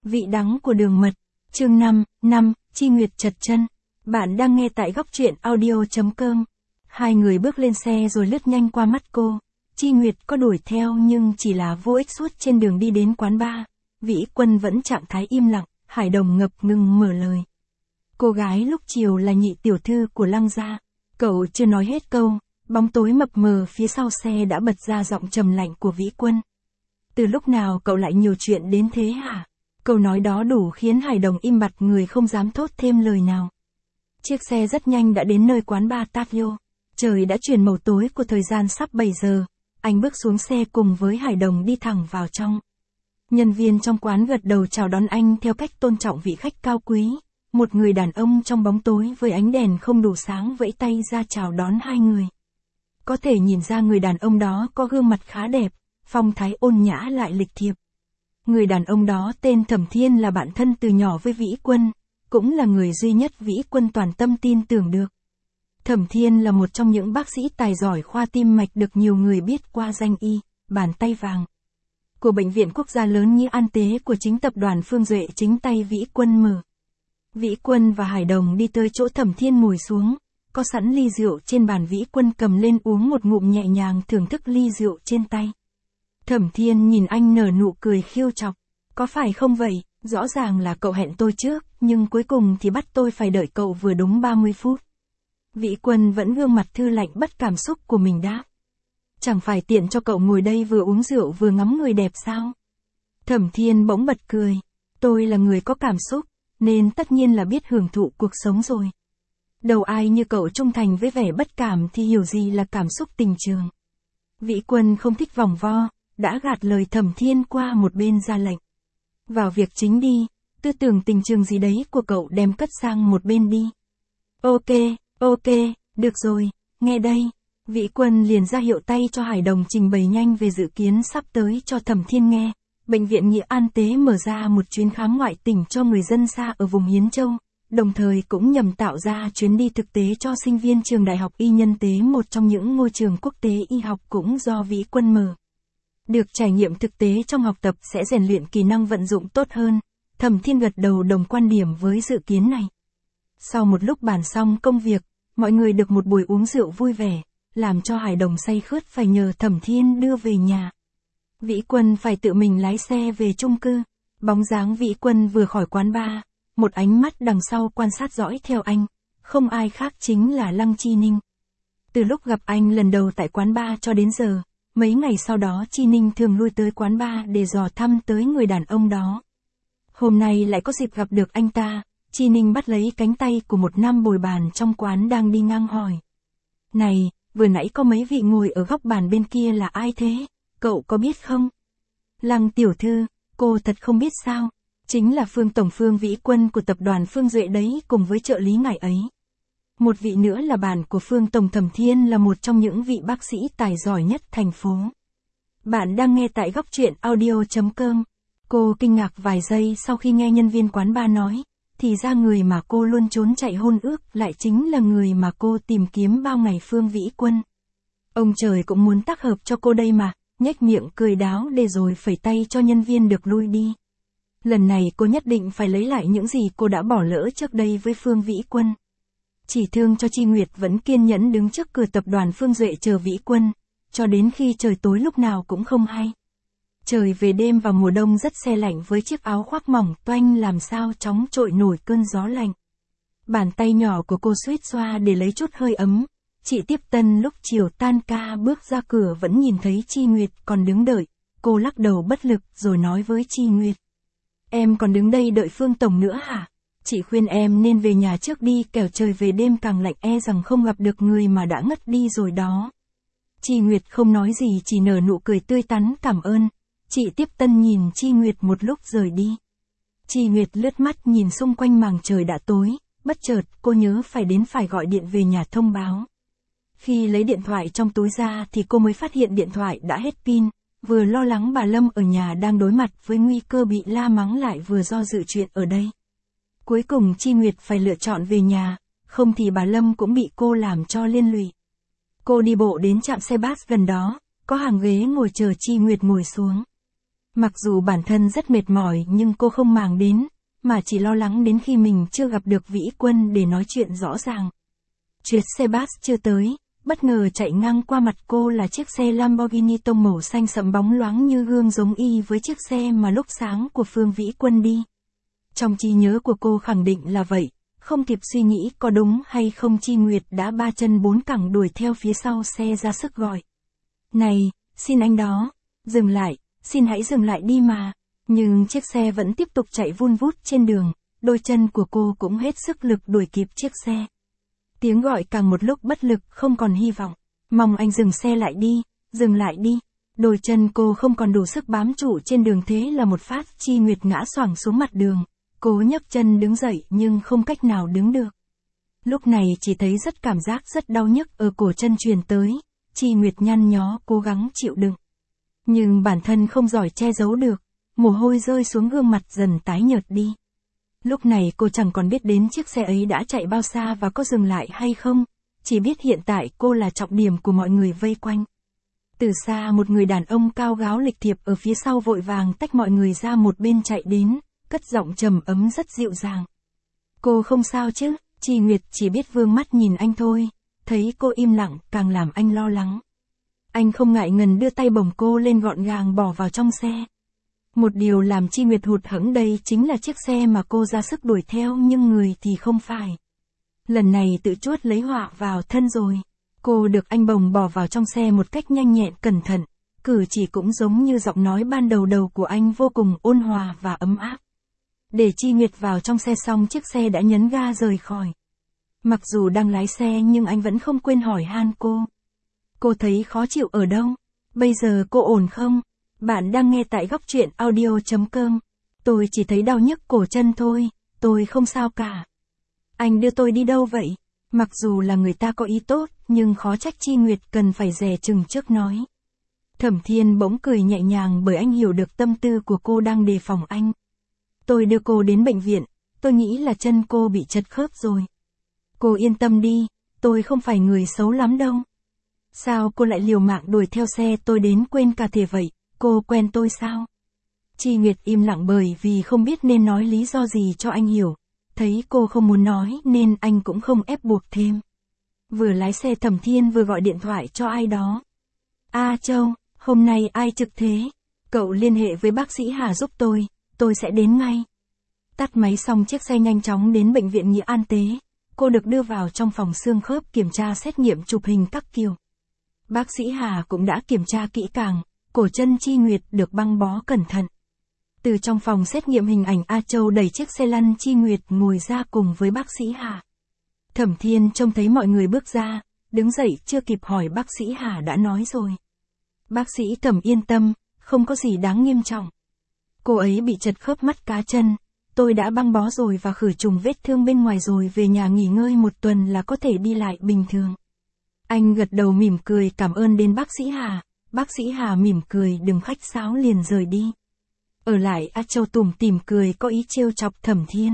Vị đắng của đường mật. Chương 5, Chi Nguyệt trật chân. Bạn đang nghe tại góc truyện audio.com. Hai người bước lên xe rồi lướt nhanh qua mắt cô. Chi Nguyệt có đuổi theo nhưng chỉ là vô ích. Suốt trên đường đi đến quán bar, Vĩ Quân vẫn trạng thái im lặng, Hải Đồng ngập ngừng mở lời. Cô gái lúc chiều là nhị tiểu thư của Lăng gia. Cậu chưa nói hết câu, bóng tối mập mờ phía sau xe đã bật ra giọng trầm lạnh của Vĩ Quân. Từ lúc nào cậu lại nhiều chuyện đến thế hả? Câu nói đó đủ khiến Hải Đồng im bặt người không dám thốt thêm lời nào. Chiếc xe rất nhanh đã đến nơi quán bar Tavio. Trời đã chuyển màu tối của thời gian sắp 7 giờ. Anh bước xuống xe cùng với Hải Đồng đi thẳng vào trong. Nhân viên trong quán gật đầu chào đón anh theo cách tôn trọng vị khách cao quý. Một người đàn ông trong bóng tối với ánh đèn không đủ sáng vẫy tay ra chào đón hai người. Có thể nhìn ra người đàn ông đó có gương mặt khá đẹp, phong thái ôn nhã lại lịch thiệp. Người đàn ông đó tên Thẩm Thiên là bạn thân từ nhỏ với Vĩ Quân, cũng là người duy nhất Vĩ Quân toàn tâm tin tưởng được. Thẩm Thiên là một trong những bác sĩ tài giỏi khoa tim mạch được nhiều người biết qua danh y, bàn tay vàng của bệnh viện quốc gia lớn như An Tế của chính tập đoàn Phương Duệ chính tay Vĩ Quân mở. Vĩ Quân và Hải Đồng đi tới chỗ Thẩm Thiên ngồi xuống, có sẵn ly rượu trên bàn. Vĩ Quân cầm lên uống một ngụm nhẹ nhàng thưởng thức ly rượu trên tay. Thẩm Thiên nhìn anh nở nụ cười khiêu chọc. Có phải không vậy, rõ ràng là cậu hẹn tôi trước, nhưng cuối cùng thì bắt tôi phải đợi cậu vừa đúng 30 phút. Vĩ Quân vẫn gương mặt thư lạnh bất cảm xúc của mình đáp. Chẳng phải tiện cho cậu ngồi đây vừa uống rượu vừa ngắm người đẹp sao? Thẩm Thiên bỗng bật cười. Tôi là người có cảm xúc, nên tất nhiên là biết hưởng thụ cuộc sống rồi. Đâu ai như cậu trung thành với vẻ bất cảm thì hiểu gì là cảm xúc tình trường. Vĩ Quân không thích vòng vo, đã gạt lời Thẩm Thiên qua một bên ra lệnh. Vào việc chính đi, tư tưởng tình trường gì đấy của cậu đem cất sang một bên đi. Ok, được rồi, nghe đây. Vĩ Quân liền ra hiệu tay cho Hải Đồng trình bày nhanh về dự kiến sắp tới cho Thẩm Thiên nghe. Bệnh viện Nghĩa An Tế mở ra một chuyến khám ngoại tỉnh cho người dân xa ở vùng Hiến Châu, đồng thời cũng nhằm tạo ra chuyến đi thực tế cho sinh viên trường Đại học Y Nhân Tế, một trong những ngôi trường quốc tế y học cũng do Vĩ Quân mở. Được trải nghiệm thực tế trong học tập sẽ rèn luyện kỹ năng vận dụng tốt hơn. Thẩm Thiên gật đầu đồng quan điểm với dự kiến này. Sau một lúc bàn xong công việc, mọi người được một buổi uống rượu vui vẻ, làm cho Hải Đồng say khướt phải nhờ Thẩm Thiên đưa về nhà. Vĩ Quân phải tự mình lái xe về chung cư. Bóng dáng Vĩ Quân vừa khỏi quán bar, một ánh mắt đằng sau quan sát dõi theo anh, không ai khác chính là Lăng Chi Ninh. Từ lúc gặp anh lần đầu tại quán bar cho đến giờ, mấy ngày sau đó Chi Ninh thường lui tới quán bar để dò thăm tới người đàn ông đó. Hôm nay lại có dịp gặp được anh ta, Chi Ninh bắt lấy cánh tay của một nam bồi bàn trong quán đang đi ngang hỏi. Này, vừa nãy có mấy vị ngồi ở góc bàn bên kia là ai thế, cậu có biết không? Lăng tiểu thư, cô thật không biết sao, chính là Phương Tổng Phương Vĩ Quân của tập đoàn Phương Duệ đấy, cùng với trợ lý ngài ấy. Một vị nữa là bạn của Phương Tổng Thẩm Thiên, là một trong những vị bác sĩ tài giỏi nhất thành phố. Bạn đang nghe tại góc truyện audio.com. Cô kinh ngạc vài giây sau khi nghe nhân viên quán bar nói, thì ra người mà cô luôn trốn chạy hôn ước lại chính là người mà cô tìm kiếm bao ngày, Phương Vĩ Quân. Ông trời cũng muốn tác hợp cho cô đây mà, nhếch miệng cười đáo để rồi phẩy tay cho nhân viên được lui đi. Lần này cô nhất định phải lấy lại những gì cô đã bỏ lỡ trước đây với Phương Vĩ Quân. Chỉ thương cho Chi Nguyệt vẫn kiên nhẫn đứng trước cửa tập đoàn Phương Duệ chờ Vĩ Quân, cho đến khi trời tối lúc nào cũng không hay. Trời về đêm vào mùa đông rất se lạnh với chiếc áo khoác mỏng toanh làm sao chống trội nổi cơn gió lạnh. Bàn tay nhỏ của cô suýt xoa để lấy chút hơi ấm. Chị Tiếp Tân lúc chiều tan ca bước ra cửa vẫn nhìn thấy Chi Nguyệt còn đứng đợi. Cô lắc đầu bất lực rồi nói với Chi Nguyệt. Em còn đứng đây đợi Phương Tổng nữa hả? Chị khuyên em nên về nhà trước đi, kẻo trời về đêm càng lạnh e rằng không gặp được người mà đã ngất đi rồi đó. Chi Nguyệt không nói gì, chỉ nở nụ cười tươi tắn cảm ơn. Chị Tiếp Tân nhìn Chi Nguyệt một lúc rời đi. Chi Nguyệt lướt mắt nhìn xung quanh màn trời đã tối, bất chợt cô nhớ phải gọi điện về nhà thông báo. Khi lấy điện thoại trong túi ra thì cô mới phát hiện điện thoại đã hết pin, vừa lo lắng bà Lâm ở nhà đang đối mặt với nguy cơ bị la mắng lại vừa do dự chuyện ở đây. Cuối cùng Chi Nguyệt phải lựa chọn về nhà, không thì bà Lâm cũng bị cô làm cho liên lụy. Cô đi bộ đến trạm xe bus gần đó, có hàng ghế ngồi chờ Chi Nguyệt ngồi xuống. Mặc dù bản thân rất mệt mỏi nhưng cô không màng đến, mà chỉ lo lắng đến khi mình chưa gặp được Vĩ Quân để nói chuyện rõ ràng. Chiếc xe bus chưa tới, bất ngờ chạy ngang qua mặt cô là chiếc xe Lamborghini tông màu xanh sẫm bóng loáng như gương, giống y với chiếc xe mà lúc sáng của Phương Vĩ Quân đi. Trong trí nhớ của cô khẳng định là vậy, không kịp suy nghĩ có đúng hay không, Chi Nguyệt đã 3 chân 4 cẳng đuổi theo phía sau xe ra sức gọi. Này, xin anh đó, dừng lại, xin hãy dừng lại đi mà. Nhưng chiếc xe vẫn tiếp tục chạy vun vút trên đường, đôi chân của cô cũng hết sức lực đuổi kịp chiếc xe. Tiếng gọi càng một lúc bất lực, không còn hy vọng. Mong anh dừng xe lại đi, dừng lại đi. Đôi chân cô không còn đủ sức bám trụ trên đường, thế là một phát Chi Nguyệt ngã xoàng xuống mặt đường. Cô nhấc chân đứng dậy nhưng không cách nào đứng được. Lúc này chỉ thấy cảm giác rất đau nhức ở cổ chân truyền tới. Chi Nguyệt nhăn nhó cố gắng chịu đựng. Nhưng bản thân không giỏi che giấu được, mồ hôi rơi xuống gương mặt dần tái nhợt đi. Lúc này cô chẳng còn biết đến chiếc xe ấy đã chạy bao xa và có dừng lại hay không, chỉ biết hiện tại cô là trọng điểm của mọi người vây quanh. Từ xa một người đàn ông cao gáo lịch thiệp ở phía sau vội vàng tách mọi người ra một bên chạy đến, cất giọng trầm ấm rất dịu dàng. Cô không sao chứ? Chi Nguyệt chỉ biết vương mắt nhìn anh thôi, thấy cô im lặng càng làm anh lo lắng. Anh không ngại ngần đưa tay bồng cô lên gọn gàng bỏ vào trong xe. Một điều làm Chi Nguyệt hụt hẫng đây chính là chiếc xe mà cô ra sức đuổi theo nhưng người thì không phải. Lần này tự chuốt lấy họa vào thân rồi. Cô được anh bồng bỏ vào trong xe một cách nhanh nhẹn cẩn thận, cử chỉ cũng giống như giọng nói ban đầu của anh vô cùng ôn hòa và ấm áp. Để Chi Nguyệt vào trong xe xong, chiếc xe đã nhấn ga rời khỏi. Mặc dù đang lái xe nhưng anh vẫn không quên hỏi han cô. Cô thấy khó chịu ở đâu? Bây giờ cô ổn không? Bạn đang nghe tại Góc Truyện Audio.com. Tôi chỉ thấy đau nhức cổ chân thôi, tôi không sao cả. Anh đưa tôi đi đâu vậy? Mặc dù là người ta có ý tốt, nhưng khó trách Chi Nguyệt cần phải dè chừng trước nói. Thẩm Thiên bỗng cười nhẹ nhàng bởi anh hiểu được tâm tư của cô đang đề phòng anh. Tôi đưa cô đến bệnh viện, tôi nghĩ là chân cô bị chật khớp rồi. Cô yên tâm đi, tôi không phải người xấu lắm đâu. Sao cô lại liều mạng đuổi theo xe tôi đến quên cả thể vậy, cô quen tôi sao? Chi Nguyệt im lặng bởi vì không biết nên nói lý do gì cho anh hiểu. Thấy cô không muốn nói nên anh cũng không ép buộc thêm. Vừa lái xe Thẩm Thiên vừa gọi điện thoại cho ai đó. A Châu, hôm nay ai trực thế? Cậu liên hệ với bác sĩ Hà giúp tôi sẽ đến ngay. Tắt máy xong chiếc xe nhanh chóng đến bệnh viện Nghĩa An Tế. Cô được đưa vào trong phòng xương khớp kiểm tra xét nghiệm chụp hình các kiểu. Bác sĩ Hà cũng đã kiểm tra kỹ càng, cổ chân Chi Nguyệt được băng bó cẩn thận. Từ trong phòng xét nghiệm hình ảnh, A Châu đẩy chiếc xe lăn Chi Nguyệt ngồi ra cùng với bác sĩ Hà. Thẩm Thiên trông thấy mọi người bước ra, đứng dậy chưa kịp hỏi bác sĩ Hà đã nói rồi. Bác sĩ Thẩm yên tâm, không có gì đáng nghiêm trọng. Cô ấy bị chật khớp mắt cá chân, tôi đã băng bó rồi và khử trùng vết thương bên ngoài rồi, về nhà nghỉ ngơi 1 tuần là có thể đi lại bình thường. Anh gật đầu mỉm cười cảm ơn đến bác sĩ Hà. Bác sĩ Hà mỉm cười đừng khách sáo liền rời đi. Ở lại A Châu tủm tỉm cười có ý trêu chọc Thẩm Thiên.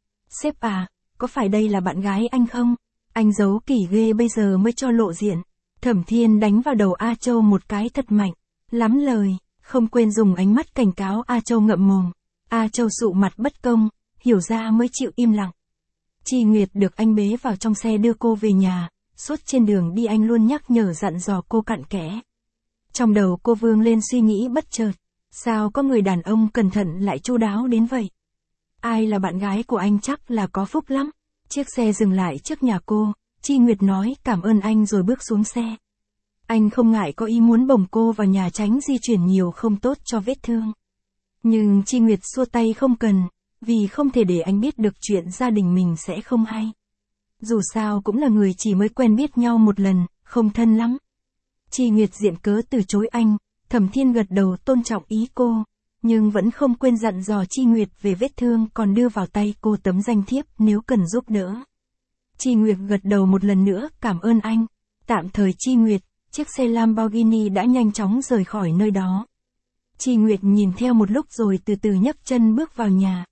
Sếp à, có phải đây là bạn gái anh không? Anh giấu kỹ ghê bây giờ mới cho lộ diện. Thẩm Thiên đánh vào đầu A Châu một cái thật mạnh. Lắm lời, không quên dùng ánh mắt cảnh cáo A Châu ngậm mồm. A Châu sụ mặt bất công, hiểu ra mới chịu im lặng. Chi Nguyệt được anh bế vào trong xe đưa cô về nhà. Suốt trên đường đi anh luôn nhắc nhở dặn dò cô cặn kẽ. Trong đầu cô vương lên suy nghĩ bất chợt. Sao có người đàn ông cẩn thận lại chu đáo đến vậy? Ai là bạn gái của anh chắc là có phúc lắm. Chiếc xe dừng lại trước nhà cô, Chi Nguyệt nói cảm ơn anh rồi bước xuống xe. Anh không ngại có ý muốn bồng cô vào nhà tránh di chuyển nhiều không tốt cho vết thương. Nhưng Chi Nguyệt xua tay không cần, vì không thể để anh biết được chuyện gia đình mình sẽ không hay. Dù sao cũng là người chỉ mới quen biết nhau một lần, không thân lắm. Chi Nguyệt diện cớ từ chối anh. Thẩm Thiên gật đầu tôn trọng ý cô, nhưng vẫn không quên dặn dò Chi Nguyệt về vết thương, còn đưa vào tay cô tấm danh thiếp nếu cần giúp đỡ. Chi Nguyệt gật đầu một lần nữa cảm ơn anh. Tạm thời Chi Nguyệt, chiếc xe Lamborghini đã nhanh chóng rời khỏi nơi đó. Chi Nguyệt nhìn theo một lúc rồi từ từ nhấc chân bước vào nhà.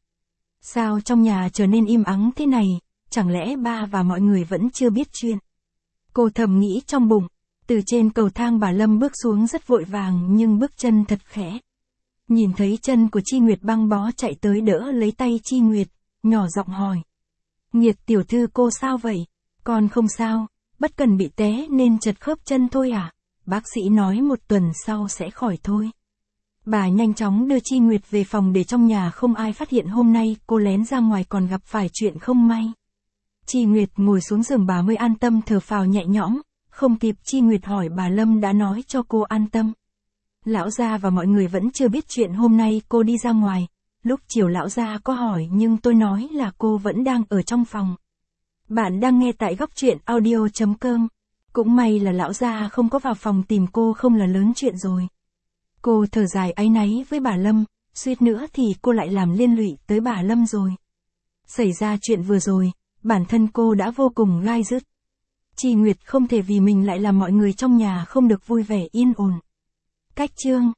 Sao trong nhà trở nên im ắng thế này, chẳng lẽ ba và mọi người vẫn chưa biết chuyện? Cô thầm nghĩ trong bụng. Từ trên cầu thang bà Lâm bước xuống rất vội vàng nhưng bước chân thật khẽ. Nhìn thấy chân của Chi Nguyệt băng bó chạy tới đỡ lấy tay Chi Nguyệt, nhỏ giọng hỏi. Nguyệt tiểu thư cô sao vậy? Con không sao, bất cần bị té nên chật khớp chân thôi à? Bác sĩ nói 1 tuần sau sẽ khỏi thôi. Bà nhanh chóng đưa Chi Nguyệt về phòng để trong nhà không ai phát hiện hôm nay cô lén ra ngoài còn gặp phải chuyện không may. Chi Nguyệt ngồi xuống giường bà mới an tâm thở phào nhẹ nhõm, không kịp Chi Nguyệt hỏi bà Lâm đã nói cho cô an tâm. Lão gia và mọi người vẫn chưa biết chuyện hôm nay cô đi ra ngoài, lúc chiều lão gia có hỏi nhưng tôi nói là cô vẫn đang ở trong phòng. Bạn đang nghe tại góc truyện audio.com. Cũng may là lão gia không có vào phòng tìm cô không là lớn chuyện rồi. Cô thở dài áy náy với bà Lâm, suýt nữa thì cô lại làm liên lụy tới bà Lâm rồi. Xảy ra chuyện vừa rồi, bản thân cô đã vô cùng gai dứt. Chi Nguyệt không thể vì mình lại làm mọi người trong nhà không được vui vẻ yên ổn. Cách chương